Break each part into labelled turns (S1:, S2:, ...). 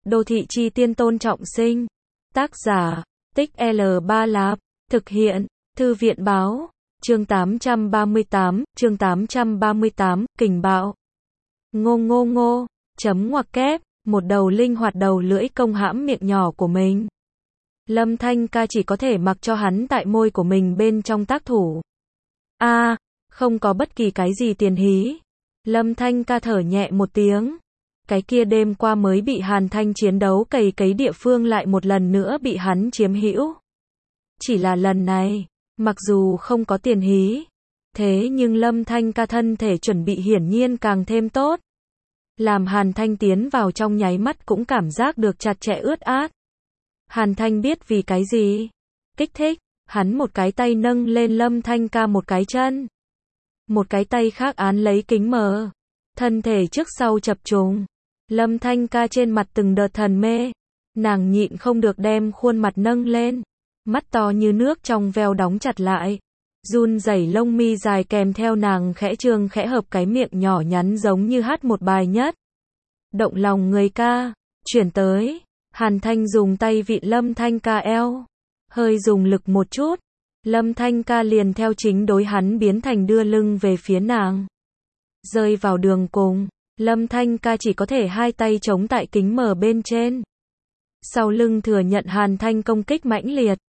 S1: Đô thị chi tiên Tôn Trọng Sinh. Tác giả, Tích L3 Lạp. Thực hiện, Thư viện báo. Chương 838, kình bạo. Ngô ngô ngô, chấm ngoặc kép, một đầu linh hoạt đầu lưỡi công hãm miệng nhỏ của mình. Lâm Thanh Ca chỉ có thể mặc cho hắn tại môi của mình bên trong tác thủ. Không có bất kỳ cái gì tiền hí. Lâm Thanh Ca thở nhẹ một tiếng. Cái kia đêm qua mới bị Hàn Thanh chiến đấu cày cấy địa phương lại một lần nữa bị hắn chiếm hữu. Chỉ là lần này, mặc dù không có tiền hí, thế nhưng Lâm Thanh Ca thân thể chuẩn bị hiển nhiên càng thêm tốt. Làm Hàn Thanh tiến vào trong nháy mắt cũng cảm giác được chặt chẽ ướt át. Hàn Thanh biết vì cái gì? Kích thích, hắn một cái tay nâng lên Lâm Thanh Ca một cái chân. Một cái tay khác án lấy kính mờ. Thân thể trước sau chập trùng. Lâm Thanh Ca trên mặt từng đợt thần mê. Nàng nhịn không được đem khuôn mặt nâng lên. Mắt to như nước trong veo đóng chặt lại. Run rẩy lông mi dài kèm theo nàng khẽ trương khẽ hợp cái miệng nhỏ nhắn giống như hát một bài nhất. Động lòng người ca. Chuyển tới. Hàn Thanh dùng tay vịn Lâm Thanh Ca eo. Hơi dùng lực một chút. Lâm Thanh Ca liền theo chính đối hắn biến thành đưa lưng về phía nàng. Rơi vào đường cùng. Lâm Thanh Ca chỉ có thể hai tay chống tại kính mờ bên trên. Sau lưng thừa nhận Hàn Thanh công kích mãnh liệt.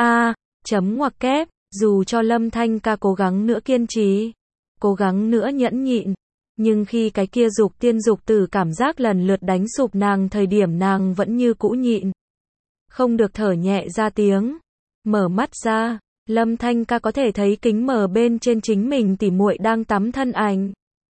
S1: Chấm ngoặc kép. Dù cho Lâm Thanh Ca cố gắng nữa kiên trì, cố gắng nữa nhẫn nhịn, nhưng khi cái kia dục tiên dục tử cảm giác lần lượt đánh sụp nàng thời điểm nàng vẫn như cũ nhịn. Không được thở nhẹ ra tiếng. Mở mắt ra, Lâm Thanh Ca có thể thấy kính mờ bên trên chính mình tỉ muội đang tắm thân ảnh.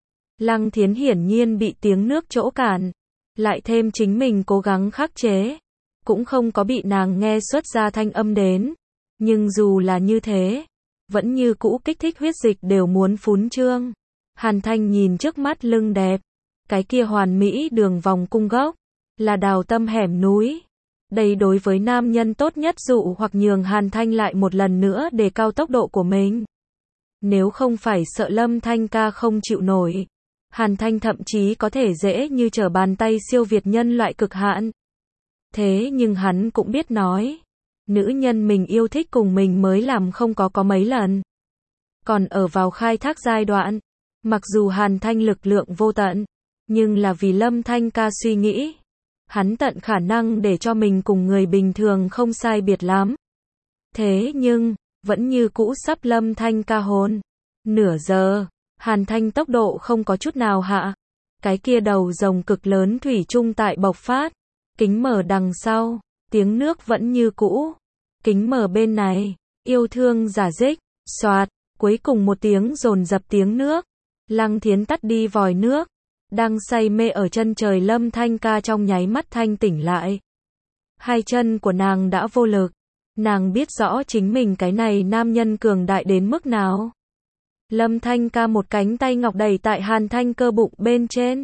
S1: Lăng Thiến hiển nhiên bị tiếng nước chỗ cản, lại thêm chính mình cố gắng khắc chế, cũng không có bị nàng nghe xuất ra thanh âm đến. Nhưng dù là như thế, vẫn như cũ kích thích huyết dịch đều muốn phún trương. Hàn Thanh nhìn trước mắt lưng đẹp, cái kia hoàn mỹ đường vòng cung gốc, là đào tâm hẻm núi. Đây đối với nam nhân tốt nhất dụ hoặc nhường Hàn Thanh lại một lần nữa đề cao tốc độ của mình. Nếu không phải sợ Lâm Thanh Ca không chịu nổi, Hàn Thanh thậm chí có thể dễ như trở bàn tay siêu việt nhân loại cực hạn. Thế nhưng hắn cũng biết nói. Nữ nhân mình yêu thích cùng mình mới làm không có mấy lần. Còn ở vào khai thác giai đoạn, mặc dù Hàn Thanh lực lượng vô tận, nhưng là vì Lâm Thanh Ca suy nghĩ. Hắn tận khả năng để cho mình cùng người bình thường không sai biệt lắm. Thế nhưng, vẫn như cũ sắp Lâm Thanh Ca hôn. Nửa giờ, Hàn Thanh tốc độ không có chút nào hạ. Cái kia đầu rồng cực lớn thủy chung tại bộc phát. Kính mở đằng sau, tiếng nước vẫn như cũ. Kính mở bên này, yêu thương giả dích, xoạt, cuối cùng một tiếng dồn dập tiếng nước. Lăng Thiến tắt đi vòi nước, đang say mê ở chân trời Lâm Thanh Ca trong nháy mắt thanh tỉnh lại. Hai chân của nàng đã vô lực, nàng biết rõ chính mình cái này nam nhân cường đại đến mức nào. Lâm Thanh Ca một cánh tay ngọc đẩy tại Hàn Thanh cơ bụng bên trên.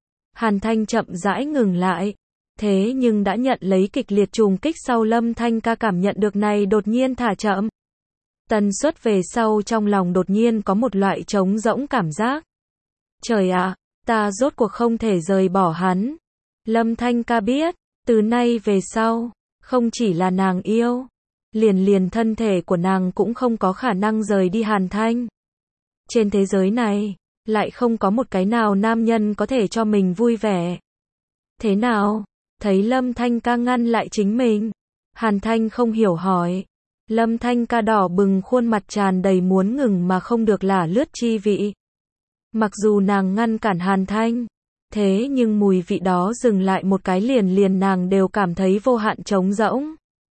S1: Hàn Thanh chậm rãi ngừng lại. Thế nhưng đã nhận lấy kịch liệt trùng kích sau Lâm Thanh Ca cảm nhận được này đột nhiên thả chậm. Tần suất về sau trong lòng đột nhiên có một loại trống rỗng cảm giác. Trời ạ, ta rốt cuộc không thể rời bỏ hắn. Lâm Thanh Ca biết, từ nay về sau, không chỉ là nàng yêu, liền thân thể của nàng cũng không có khả năng rời đi Hàn Thanh. Trên thế giới này, lại không có một cái nào nam nhân có thể cho mình vui vẻ. Thế nào? Thấy Lâm Thanh Ca ngăn lại chính mình. Hàn Thanh không hiểu hỏi. Lâm Thanh Ca đỏ bừng khuôn mặt tràn đầy muốn ngừng mà không được lả lướt chi vị. Mặc dù nàng ngăn cản Hàn Thanh, thế nhưng mùi vị đó dừng lại một cái liền nàng đều cảm thấy vô hạn trống rỗng.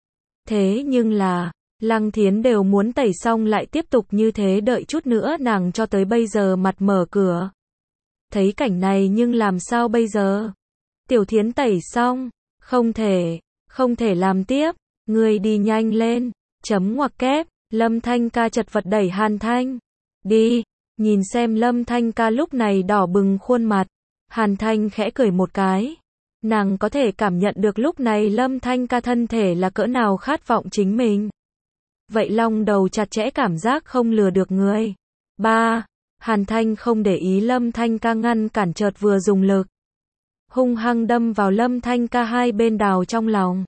S1: Thế nhưng là, Lăng Thiến đều muốn tẩy xong lại tiếp tục như thế đợi chút nữa nàng cho tới bây giờ mặt mở cửa. Thấy cảnh này nhưng làm sao bây giờ? Tiểu Thiến tẩy xong, không thể làm tiếp, ngươi đi nhanh lên, chấm ngoặc kép, Lâm Thanh Ca chật vật đẩy Hàn Thanh, đi, nhìn xem Lâm Thanh Ca lúc này đỏ bừng khuôn mặt, Hàn Thanh khẽ cười một cái, nàng có thể cảm nhận được lúc này Lâm Thanh Ca thân thể là cỡ nào khát vọng chính mình. Vậy long đầu chặt chẽ cảm giác không lừa được người. Hàn Thanh không để ý Lâm Thanh Ca ngăn cản chợt vừa dùng lực. hung hăng đâm vào Lâm Thanh Ca hai bên đào trong lòng.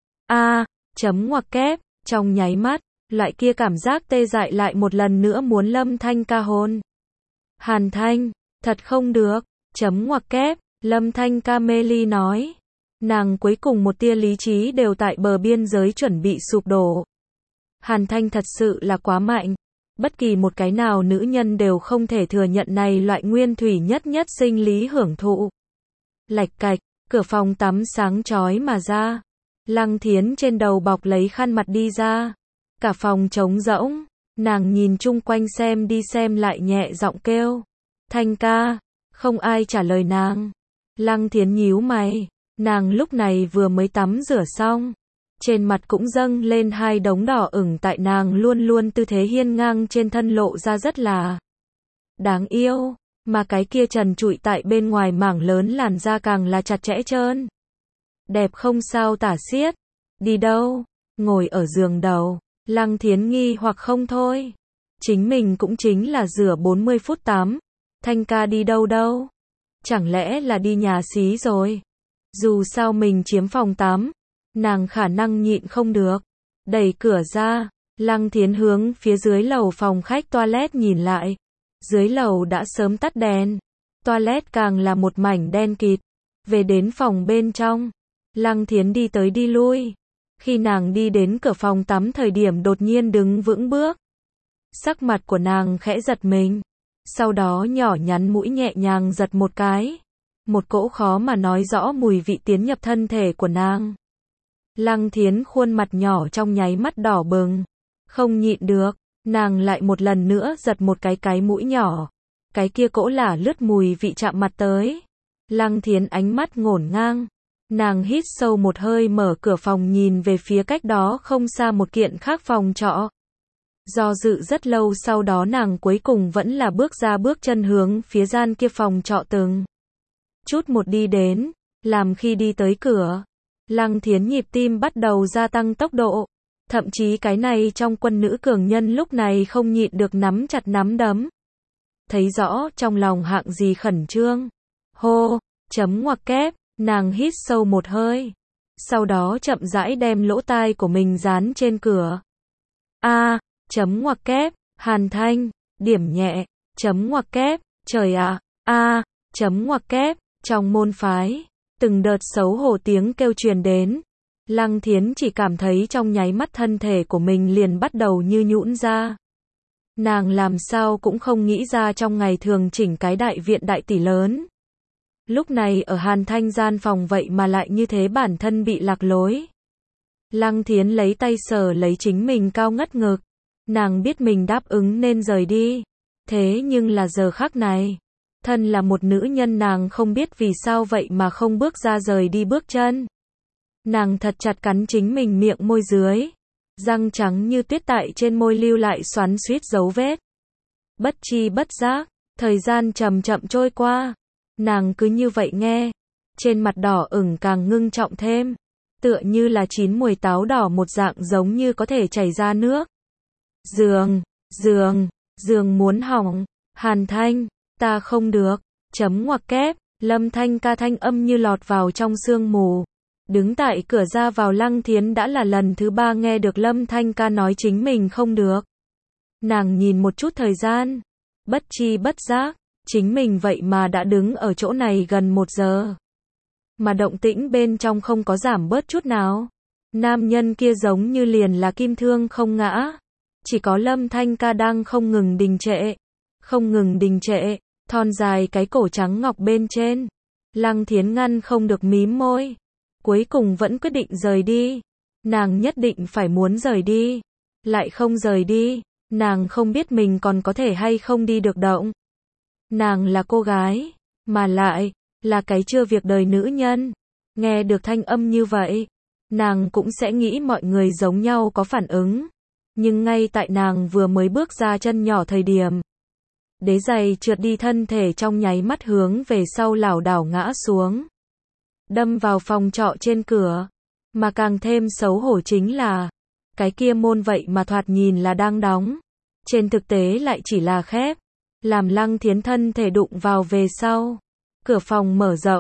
S1: Chấm ngoặc kép, trong nháy mắt, loại kia cảm giác tê dại lại một lần nữa muốn Lâm Thanh Ca hôn. Hàn Thanh, thật không được, chấm ngoặc kép, Lâm Thanh Ca mê ly nói. Nàng cuối cùng một tia lý trí đều tại bờ biên giới chuẩn bị sụp đổ. Hàn Thanh thật sự là quá mạnh. Bất kỳ một cái nào nữ nhân đều không thể thừa nhận này loại nguyên thủy nhất nhất sinh lý hưởng thụ. Lạch cạch, cửa phòng tắm sáng chói mà ra. Lăng Thiến trên đầu bọc lấy khăn mặt đi ra. Cả phòng trống rỗng. Nàng nhìn chung quanh xem đi xem lại nhẹ giọng kêu. Thanh ca. Không ai trả lời nàng. Lăng Thiến nhíu mày. Nàng lúc này vừa mới tắm rửa xong. Trên mặt cũng dâng lên hai đống đỏ ửng tại nàng luôn luôn tư thế hiên ngang trên thân lộ ra rất là đáng yêu. Mà cái kia trần trụi tại bên ngoài mảng lớn làn da càng là chặt chẽ trơn. Đẹp không sao tả xiết. Đi đâu? Ngồi ở giường đầu. Lăng Thiến nghi hoặc không thôi. Chính mình cũng chính là rửa 40 phút tắm. Thanh ca đi đâu đâu? Chẳng lẽ là đi nhà xí rồi? Dù sao mình chiếm phòng tắm. Nàng khả năng nhịn không được. Đẩy cửa ra. Lăng Thiến hướng phía dưới lầu phòng khách toilet nhìn lại. Dưới lầu đã sớm tắt đèn. Toilet càng là một mảnh đen kịt. Về đến phòng bên trong. Lăng Thiến đi tới đi lui. Khi nàng đi đến cửa phòng tắm thời điểm đột nhiên đứng vững bước. Sắc mặt của nàng khẽ giật mình. Sau đó nhỏ nhắn mũi nhẹ nhàng giật một cái. Một cỗ khó mà nói rõ mùi vị tiến nhập thân thể của nàng. Lăng Thiến khuôn mặt nhỏ trong nháy mắt đỏ bừng. Không nhịn được, nàng lại một lần nữa giật một cái mũi nhỏ. Cái kia cỗ lả lướt mùi vị chạm mặt tới. Lăng Thiến ánh mắt ngổn ngang. Nàng hít sâu một hơi mở cửa phòng nhìn về phía cách đó không xa một kiện khác phòng trọ. Do dự rất lâu sau đó nàng cuối cùng vẫn là bước ra bước chân hướng phía gian kia phòng trọ từng chút một đi đến, làm khi đi tới cửa. Lăng Thiến nhịp tim bắt đầu gia tăng tốc độ. Thậm chí cái này trong quân nữ cường nhân lúc này không nhịn được nắm chặt nắm đấm. Thấy rõ trong lòng hạng gì khẩn trương. Hô, chấm ngoặc kép, nàng hít sâu một hơi. Sau đó chậm rãi đem lỗ tai của mình dán trên cửa. Chấm ngoặc kép, Hàn Thanh, điểm nhẹ, chấm ngoặc kép, trời ạ, chấm ngoặc kép, trong môn phái. Từng đợt xấu hổ tiếng kêu truyền đến. Lăng Thiến chỉ cảm thấy trong nháy mắt thân thể của mình liền bắt đầu như nhũn ra. Nàng làm sao cũng không nghĩ ra trong ngày thường chỉnh cái đại viện đại tỷ lớn. Lúc này ở Hàn Thanh gian phòng vậy mà lại như thế bản thân bị lạc lối. Lăng Thiến lấy tay sờ lấy chính mình cao ngất ngực. Nàng biết mình đáp ứng nên rời đi. Thế nhưng là giờ khắc này. Thân là một nữ nhân nàng không biết vì sao vậy mà không bước ra rời đi bước chân. Nàng thật chặt cắn chính mình miệng môi dưới. Răng trắng như tuyết tại trên môi lưu lại xoắn xuýt dấu vết. Bất chi bất giác, thời gian chậm chậm trôi qua. Nàng cứ như vậy nghe. Trên mặt đỏ ửng càng ngưng trọng thêm. Tựa như là chín mùi táo đỏ một dạng giống như có thể chảy ra nước. Giường muốn hỏng. Hàn Thanh, ta không được. Chấm ngoặc kép, Lâm Thanh ca thanh âm như lọt vào trong sương mù. Đứng tại cửa ra vào Lăng Thiến đã là lần thứ 3 nghe được Lâm Thanh ca nói chính mình không được. Nàng nhìn một chút thời gian. Bất chi bất giác, chính mình vậy mà đã đứng ở chỗ này gần 1 giờ. Mà động tĩnh bên trong không có giảm bớt chút nào. Nam nhân kia giống như liền là kim thương không ngã. Chỉ có Lâm Thanh ca đang không ngừng đình trệ. Không ngừng đình trệ, thon dài cái cổ trắng ngọc bên trên. Lăng Thiến ngăn không được mím môi. Cuối cùng vẫn quyết định rời đi. Nàng nhất định phải muốn rời đi. Lại không rời đi. Nàng không biết mình còn có thể hay không đi được động. Nàng là cô gái. Mà lại, là cái chưa việc đời nữ nhân. Nghe được thanh âm như vậy. Nàng cũng sẽ nghĩ mọi người giống nhau có phản ứng. Nhưng ngay tại nàng vừa mới bước ra chân nhỏ thời điểm. Đế giày trượt đi thân thể trong nháy mắt hướng về sau lảo đảo ngã xuống. Đâm vào phòng trọ trên cửa. Mà càng thêm xấu hổ chính là. Cái kia môn vậy mà thoạt nhìn là đang đóng. Trên thực tế lại chỉ là khép. Làm Lăng Thiến thân thể đụng vào về sau. Cửa phòng mở rộng.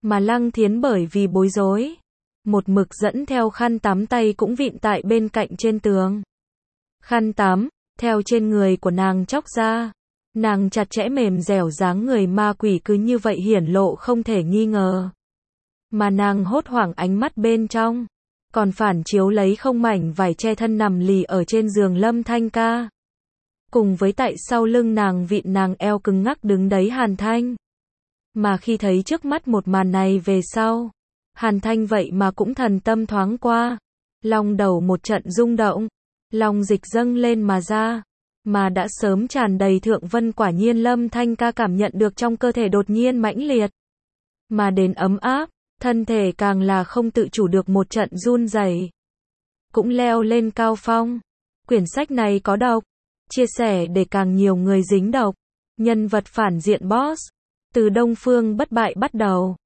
S1: Mà Lăng Thiến bởi vì bối rối, một mực dẫn theo khăn tắm tay cũng vịn tại bên cạnh trên tường. Khăn tắm, theo trên người của nàng chóc ra. Nàng chặt chẽ mềm dẻo dáng người ma quỷ cứ như vậy hiển lộ không thể nghi ngờ. Mà nàng hốt hoảng ánh mắt bên trong, còn phản chiếu lấy không mảnh vải che thân nằm lì ở trên giường Lâm Thanh Ca. Cùng với tại sau lưng nàng vịn nàng eo cứng ngắc đứng đấy Hàn Thanh. Mà khi thấy trước mắt một màn này về sau, Hàn Thanh vậy mà cũng thần tâm thoáng qua. Long đầu một trận rung động, lòng dịch dâng lên mà ra. Mà đã sớm tràn đầy thượng vân quả nhiên Lâm Thanh Ca cảm nhận được trong cơ thể đột nhiên mãnh liệt. Mà đến ấm áp, thân thể càng là không tự chủ được một trận run rẩy. Cũng leo lên cao phong. Quyển sách này có độc. Chia sẻ để càng nhiều người dính độc. Nhân vật phản diện boss. Từ Đông Phương Bất Bại bắt đầu.